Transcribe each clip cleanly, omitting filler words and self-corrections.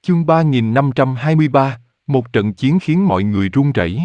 Chương 3523, một trận chiến khiến mọi người run rẩy.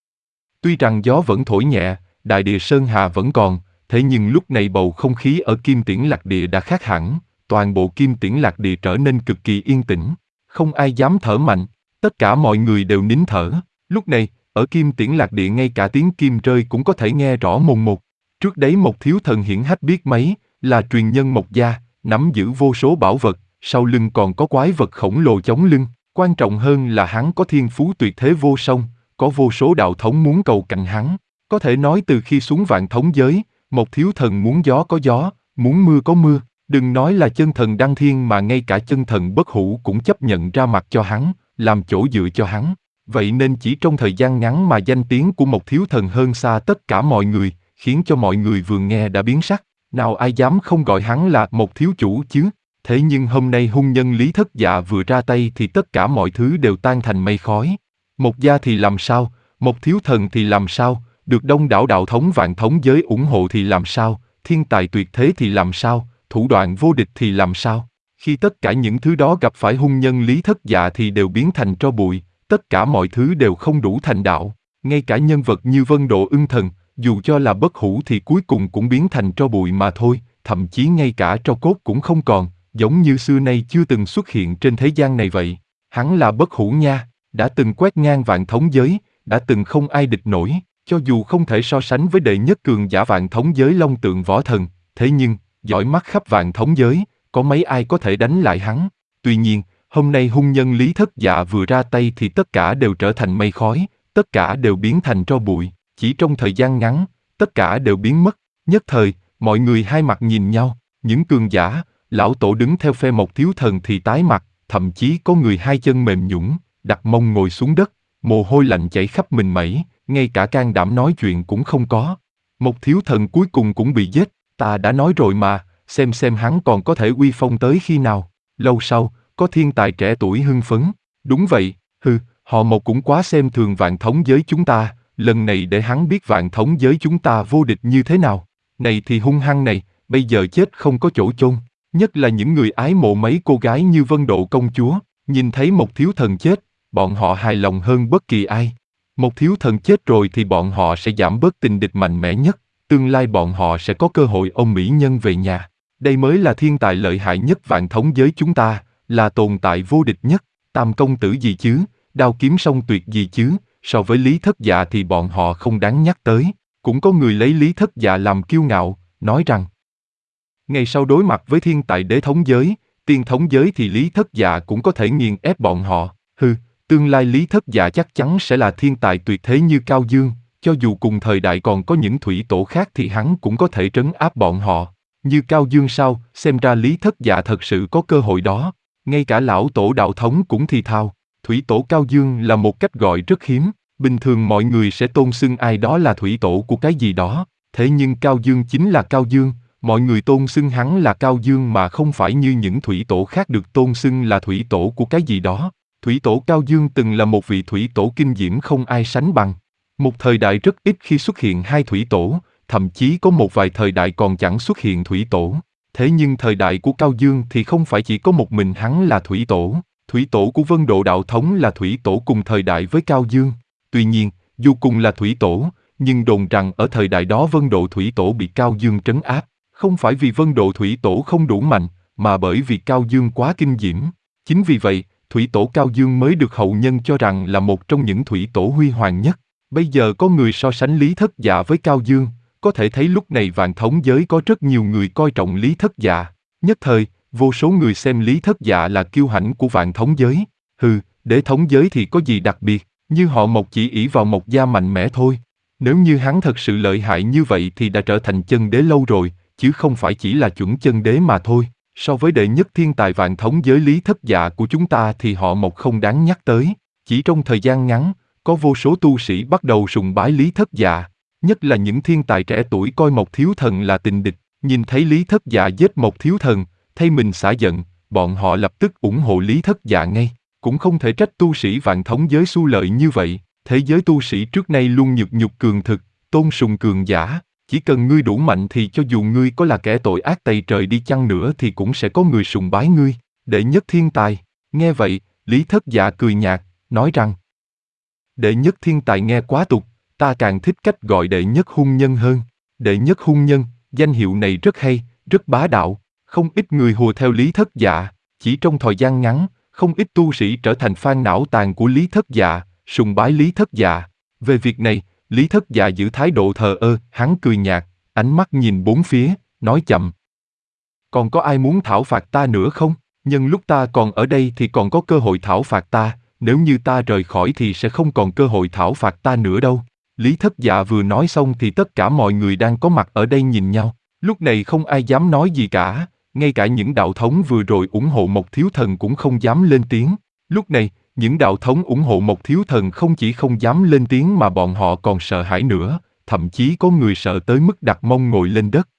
Tuy rằng gió vẫn thổi nhẹ, đại địa Sơn Hà vẫn còn, thế nhưng lúc này bầu không khí ở Kim Tiễn Lạc Địa đã khác hẳn, toàn bộ Kim Tiễn Lạc Địa trở nên cực kỳ yên tĩnh, không ai dám thở mạnh, tất cả mọi người đều nín thở. Lúc này, ở Kim Tiễn Lạc Địa ngay cả tiếng kim rơi cũng có thể nghe rõ mồn một. Trước đấy Mộc Thiếu Thần hiển hách biết mấy, là truyền nhân Mộc gia, nắm giữ vô số bảo vật, sau lưng còn có quái vật khổng lồ chống lưng. Quan trọng hơn là hắn có thiên phú tuyệt thế vô song, có vô số đạo thống muốn cầu cạnh hắn. Có thể nói từ khi xuống vạn thống giới, Mộc Thiếu Thần muốn gió có gió, muốn mưa có mưa. Đừng nói là chân thần đăng thiên mà ngay cả chân thần bất hủ cũng chấp nhận ra mặt cho hắn, làm chỗ dựa cho hắn. Vậy nên chỉ trong thời gian ngắn mà danh tiếng của Mộc Thiếu Thần hơn xa tất cả mọi người, khiến cho mọi người vừa nghe đã biến sắc. Nào ai dám không gọi hắn là Mộc Thiếu Chủ chứ? Thế nhưng hôm nay hung nhân Lý Thất Dạ vừa ra tay thì tất cả mọi thứ đều tan thành mây khói. Mộc gia thì làm sao, Mộc Thiếu Thần thì làm sao, được đông đảo đạo thống vạn thống giới ủng hộ thì làm sao, thiên tài tuyệt thế thì làm sao, thủ đoạn vô địch thì làm sao. Khi tất cả những thứ đó gặp phải hung nhân Lý Thất Dạ thì đều biến thành tro bụi, tất cả mọi thứ đều không đủ thành đạo. Ngay cả nhân vật như Vân Độ Ưng Thần, dù cho là bất hủ thì cuối cùng cũng biến thành tro bụi mà thôi, thậm chí ngay cả tro cốt cũng không còn. Giống như xưa nay chưa từng xuất hiện trên thế gian này vậy. Hắn là bất hủ nha, đã từng quét ngang vạn thống giới, đã từng không ai địch nổi, cho dù không thể so sánh với đệ nhất cường giả vạn thống giới Long Tượng Võ Thần, thế nhưng, giỏi mắt khắp vạn thống giới, có mấy ai có thể đánh lại hắn. Tuy nhiên, hôm nay hung nhân Lý Thất Dạ vừa ra tay thì tất cả đều trở thành mây khói, tất cả đều biến thành tro bụi, chỉ trong thời gian ngắn, tất cả đều biến mất. Nhất thời, mọi người hai mặt nhìn nhau, những cường giả, lão tổ đứng theo phe Mộc Thiếu Thần thì tái mặt, thậm chí có người hai chân mềm nhũn, đặt mông ngồi xuống đất, mồ hôi lạnh chảy khắp mình mẩy, ngay cả can đảm nói chuyện cũng không có. Mộc Thiếu Thần cuối cùng cũng bị giết, ta đã nói rồi mà, xem hắn còn có thể uy phong tới khi nào. Lâu sau, có thiên tài trẻ tuổi hưng phấn, đúng vậy, họ Mộc cũng quá xem thường vạn thống giới chúng ta, lần này để hắn biết vạn thống giới chúng ta vô địch như thế nào. Này thì hung hăng này, bây giờ chết không có chỗ chôn. Nhất là những người ái mộ mấy cô gái như Vân Độ công chúa, nhìn thấy Mộc Thiếu Thần chết, bọn họ hài lòng hơn bất kỳ ai. Mộc Thiếu Thần chết rồi thì bọn họ sẽ giảm bớt tình địch mạnh mẽ nhất, tương lai bọn họ sẽ có cơ hội ôm mỹ nhân về nhà. Đây mới là thiên tài lợi hại nhất vạn thống giới chúng ta, là tồn tại vô địch nhất. Tam công tử gì chứ, đao kiếm song tuyệt gì chứ, so với Lý Thất Dạ thì bọn họ không đáng nhắc tới. Cũng có người lấy Lý Thất Dạ làm kiêu ngạo, nói rằng ngày sau đối mặt với thiên tài đế thống giới, tiên thống giới thì Lý Thất Dạ cũng có thể nghiền ép bọn họ. Tương lai Lý Thất Dạ chắc chắn sẽ là thiên tài tuyệt thế như Cao Dương, cho dù cùng thời đại còn có những thủy tổ khác thì hắn cũng có thể trấn áp bọn họ. Như Cao Dương sao, xem ra Lý Thất Dạ thật sự có cơ hội đó. Ngay cả lão tổ đạo thống cũng thì thào, thủy tổ Cao Dương là một cách gọi rất hiếm, bình thường mọi người sẽ tôn xưng ai đó là thủy tổ của cái gì đó, thế nhưng Cao Dương chính là Cao Dương. Mọi người tôn xưng hắn là Cao Dương mà không phải như những thủy tổ khác được tôn xưng là thủy tổ của cái gì đó. Thủy tổ Cao Dương từng là một vị thủy tổ kinh diễm không ai sánh bằng. Một thời đại rất ít khi xuất hiện hai thủy tổ, thậm chí có một vài thời đại còn chẳng xuất hiện thủy tổ. Thế nhưng thời đại của Cao Dương thì không phải chỉ có một mình hắn là thủy tổ. Thủy tổ của Vân Độ đạo thống là thủy tổ cùng thời đại với Cao Dương. Tuy nhiên, dù cùng là thủy tổ, nhưng đồn rằng ở thời đại đó Vân Độ thủy tổ bị Cao Dương trấn áp. Không phải vì Vân Độ thủy tổ không đủ mạnh, mà bởi vì Cao Dương quá kinh diễm. Chính vì vậy, thủy tổ Cao Dương mới được hậu nhân cho rằng là một trong những thủy tổ huy hoàng nhất. Bây giờ có người so sánh Lý Thất Dạ với Cao Dương, có thể thấy lúc này vạn thống giới có rất nhiều người coi trọng Lý Thất Dạ. Nhất thời, vô số người xem Lý Thất Dạ là kiêu hãnh của vạn thống giới. Đế thống giới thì có gì đặc biệt, như họ Mộc chỉ ỷ vào Mộc gia mạnh mẽ thôi. Nếu như hắn thật sự lợi hại như vậy thì đã trở thành chân đế lâu rồi, chứ không phải chỉ là chuẩn chân đế mà thôi. So với đệ nhất thiên tài vạn thống giới Lý Thất Dạ của chúng ta thì họ Mộc không đáng nhắc tới. Chỉ trong thời gian ngắn, có vô số tu sĩ bắt đầu sùng bái Lý Thất Dạ. Nhất là những thiên tài trẻ tuổi coi Mộc Thiếu Thần là tình địch, nhìn thấy Lý Thất Dạ giết Mộc Thiếu Thần, thay mình xả giận, bọn họ lập tức ủng hộ Lý Thất Dạ ngay. Cũng không thể trách tu sĩ vạn thống giới xu lợi như vậy. Thế giới tu sĩ trước nay luôn nhục cường thực, tôn sùng cường giả. Chỉ cần ngươi đủ mạnh thì cho dù ngươi có là kẻ tội ác tày trời đi chăng nữa thì cũng sẽ có người sùng bái ngươi. Đệ nhất thiên tài. Nghe vậy, Lý Thất Dạ cười nhạt, nói rằng: Đệ nhất thiên tài nghe quá tục, ta càng thích cách gọi đệ nhất hung nhân hơn. Đệ nhất hung nhân, danh hiệu này rất hay, rất bá đạo, không ít người hùa theo Lý Thất Dạ. Chỉ trong thời gian ngắn, không ít tu sĩ trở thành fan não tàn của Lý Thất Dạ, sùng bái Lý Thất Dạ. Về việc này, Lý Thất Dạ giữ thái độ thờ ơ, hắn cười nhạt, ánh mắt nhìn bốn phía, nói chậm: Còn có ai muốn thảo phạt ta nữa không? Nhân lúc ta còn ở đây thì còn có cơ hội thảo phạt ta, nếu như ta rời khỏi thì sẽ không còn cơ hội thảo phạt ta nữa đâu. Lý Thất Dạ vừa nói xong thì tất cả mọi người đang có mặt ở đây nhìn nhau. Lúc này không ai dám nói gì cả, ngay cả những đạo thống vừa rồi ủng hộ Mộc Thiếu Thần cũng không dám lên tiếng. Lúc này, những đạo thống ủng hộ Mộc Thiếu Thần không chỉ không dám lên tiếng mà bọn họ còn sợ hãi nữa, thậm chí có người sợ tới mức đặt mông ngồi lên đất.